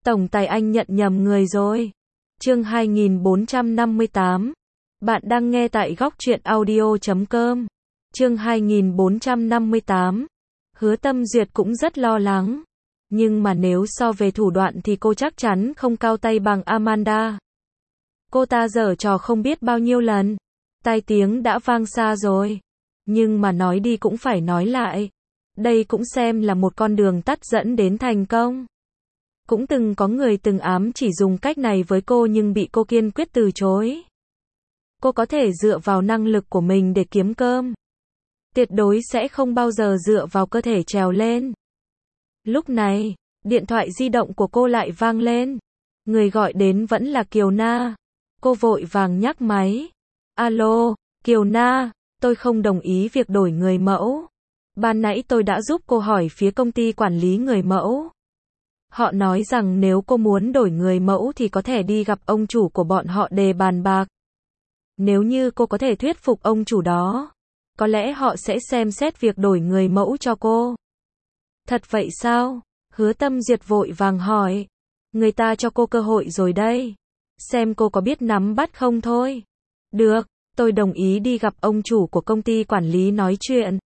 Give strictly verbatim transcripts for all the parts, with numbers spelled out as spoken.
Tổng tài anh nhận nhầm người rồi. Chương hai nghìn bốn trăm năm mươi tám. Bạn đang nghe tại góc truyện audio chấm com. Chương hai nghìn bốn trăm năm mươi tám. Hứa Tâm Duyệt cũng rất lo lắng. Nhưng mà nếu so về thủ đoạn thì cô chắc chắn không cao tay bằng Amanda. Cô ta giở trò không biết bao nhiêu lần. Tai tiếng đã vang xa rồi. Nhưng mà nói đi cũng phải nói lại. Đây cũng xem là một con đường tắt dẫn đến thành công. Cũng từng có người từng ám chỉ dùng cách này với cô nhưng bị cô kiên quyết từ chối. Cô có thể dựa vào năng lực của mình để kiếm cơm. Tuyệt đối sẽ không bao giờ dựa vào cơ thể trèo lên. Lúc này, điện thoại di động của cô lại vang lên. Người gọi đến vẫn là Kiều Na. Cô vội vàng nhắc máy. Alo, Kiều Na, tôi không đồng ý việc đổi người mẫu. Ban nãy tôi đã giúp cô hỏi phía công ty quản lý người mẫu. Họ nói rằng nếu cô muốn đổi người mẫu thì có thể đi gặp ông chủ của bọn họ để bàn bạc. Nếu như cô có thể thuyết phục ông chủ đó, có lẽ họ sẽ xem xét việc đổi người mẫu cho cô. Thật vậy sao? Hứa Tâm Duyệt vội vàng hỏi. Người ta cho cô cơ hội rồi đây. Xem cô có biết nắm bắt không thôi. Được, tôi đồng ý đi gặp ông chủ của công ty quản lý nói chuyện.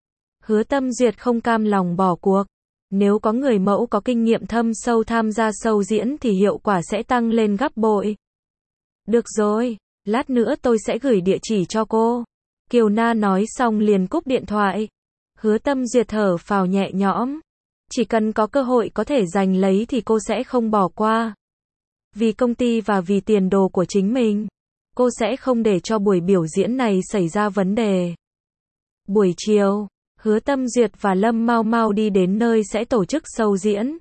Hứa Tâm Duyệt không cam lòng bỏ cuộc. Nếu có người mẫu có kinh nghiệm thâm sâu tham gia show diễn thì hiệu quả sẽ tăng lên gấp bội. Được rồi, lát nữa tôi sẽ gửi địa chỉ cho cô. Kiều Na nói xong liền cúp điện thoại. Hứa Tâm Duyệt thở phào nhẹ nhõm. Chỉ cần có cơ hội có thể giành lấy thì cô sẽ không bỏ qua. Vì công ty và vì tiền đồ của chính mình, cô sẽ không để cho buổi biểu diễn này xảy ra vấn đề. Buổi chiều, Hứa Tâm Duyệt và Lâm Mau Mau đi đến nơi sẽ tổ chức show diễn.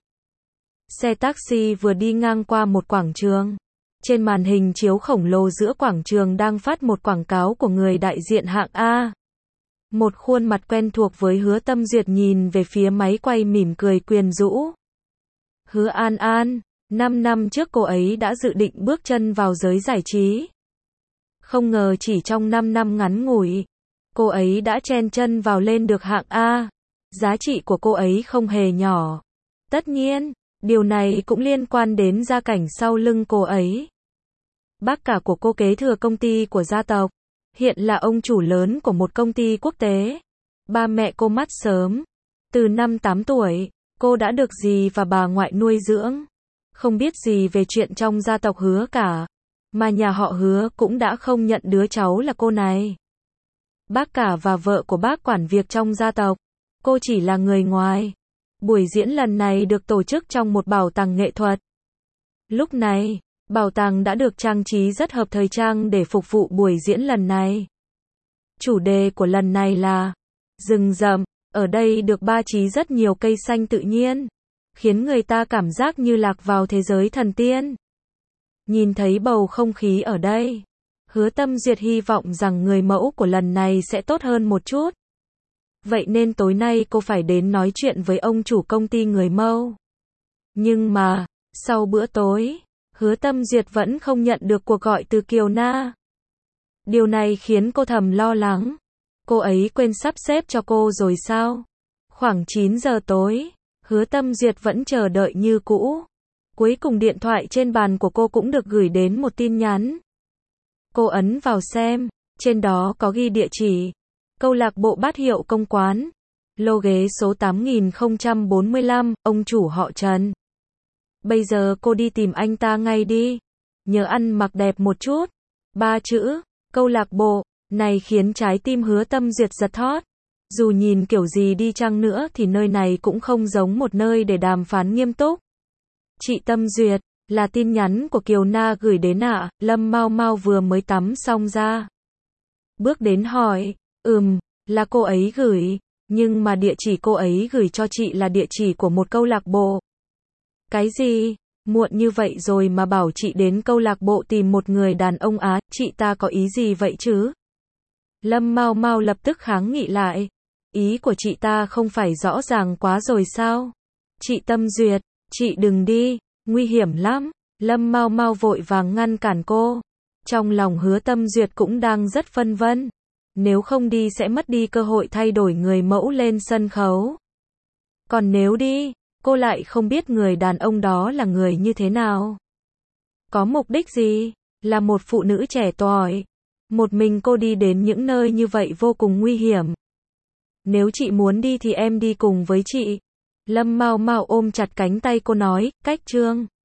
Xe taxi vừa đi ngang qua một quảng trường. Trên màn hình chiếu khổng lồ giữa quảng trường đang phát một quảng cáo của người đại diện hạng A. Một khuôn mặt quen thuộc với Hứa Tâm Duyệt nhìn về phía máy quay mỉm cười quyến rũ. Hứa An An, năm năm trước cô ấy đã dự định bước chân vào giới giải trí. Không ngờ chỉ trong năm năm ngắn ngủi, cô ấy đã chen chân vào lên được hạng A. Giá trị của cô ấy không hề nhỏ. Tất nhiên, điều này cũng liên quan đến gia cảnh sau lưng cô ấy. Bác cả của cô kế thừa công ty của gia tộc, hiện là ông chủ lớn của một công ty quốc tế. Ba mẹ cô mất sớm. Từ năm tám tuổi, cô đã được dì và bà ngoại nuôi dưỡng. Không biết gì về chuyện trong gia tộc Hứa cả. Mà nhà họ Hứa cũng đã không nhận đứa cháu là cô này. Bác cả và vợ của bác quản việc trong gia tộc. Cô chỉ là người ngoài. Buổi diễn lần này được tổ chức trong một bảo tàng nghệ thuật. Lúc này, bảo tàng đã được trang trí rất hợp thời trang để phục vụ buổi diễn lần này. Chủ đề của lần này là rừng rậm. Ở đây được ba trí rất nhiều cây xanh tự nhiên, khiến người ta cảm giác như lạc vào thế giới thần tiên. Nhìn thấy bầu không khí ở đây, Hứa Tâm Duyệt hy vọng rằng người mẫu của lần này sẽ tốt hơn một chút. Vậy nên tối nay cô phải đến nói chuyện với ông chủ công ty người mẫu. Nhưng mà, sau bữa tối, Hứa Tâm Duyệt vẫn không nhận được cuộc gọi từ Kiều Na. Điều này khiến cô thầm lo lắng. Cô ấy quên sắp xếp cho cô rồi sao? Khoảng chín giờ tối, Hứa Tâm Duyệt vẫn chờ đợi như cũ. Cuối cùng điện thoại trên bàn của cô cũng được gửi đến một tin nhắn. Cô ấn vào xem, trên đó có ghi địa chỉ. Câu lạc bộ Bát Hiệu Công Quán. Lô ghế số tám nghìn không trăm bốn mươi lăm, ông chủ họ Trần. Bây giờ cô đi tìm anh ta ngay đi. Nhớ ăn mặc đẹp một chút. Ba chữ, câu lạc bộ, này khiến trái tim Hứa Tâm Duyệt giật thót. Dù nhìn kiểu gì đi chăng nữa thì nơi này cũng không giống một nơi để đàm phán nghiêm túc. Chị Tâm Duyệt, là tin nhắn của Kiều Na gửi đến ạ. À? Lâm Mau Mau vừa mới tắm xong ra. Bước đến hỏi, ừm, là cô ấy gửi, nhưng mà địa chỉ cô ấy gửi cho chị là địa chỉ của một câu lạc bộ. Cái gì? Muộn như vậy rồi mà bảo chị đến câu lạc bộ tìm một người đàn ông á, chị ta có ý gì vậy chứ? Lâm Mau Mau lập tức kháng nghị lại. Ý của chị ta không phải rõ ràng quá rồi sao? Chị Tâm Duyệt, chị đừng đi, nguy hiểm lắm. Lâm Mau Mau vội vàng ngăn cản cô. Trong lòng Hứa Tâm Duyệt cũng đang rất phân vân. Nếu không đi sẽ mất đi cơ hội thay đổi người mẫu lên sân khấu. Còn nếu đi, cô lại không biết người đàn ông đó là người như thế nào. Có mục đích gì? Là một phụ nữ trẻ tuổi. Một mình cô đi đến những nơi như vậy vô cùng nguy hiểm. Nếu chị muốn đi thì em đi cùng với chị. Lâm Mao Mao ôm chặt cánh tay cô nói, cách Trương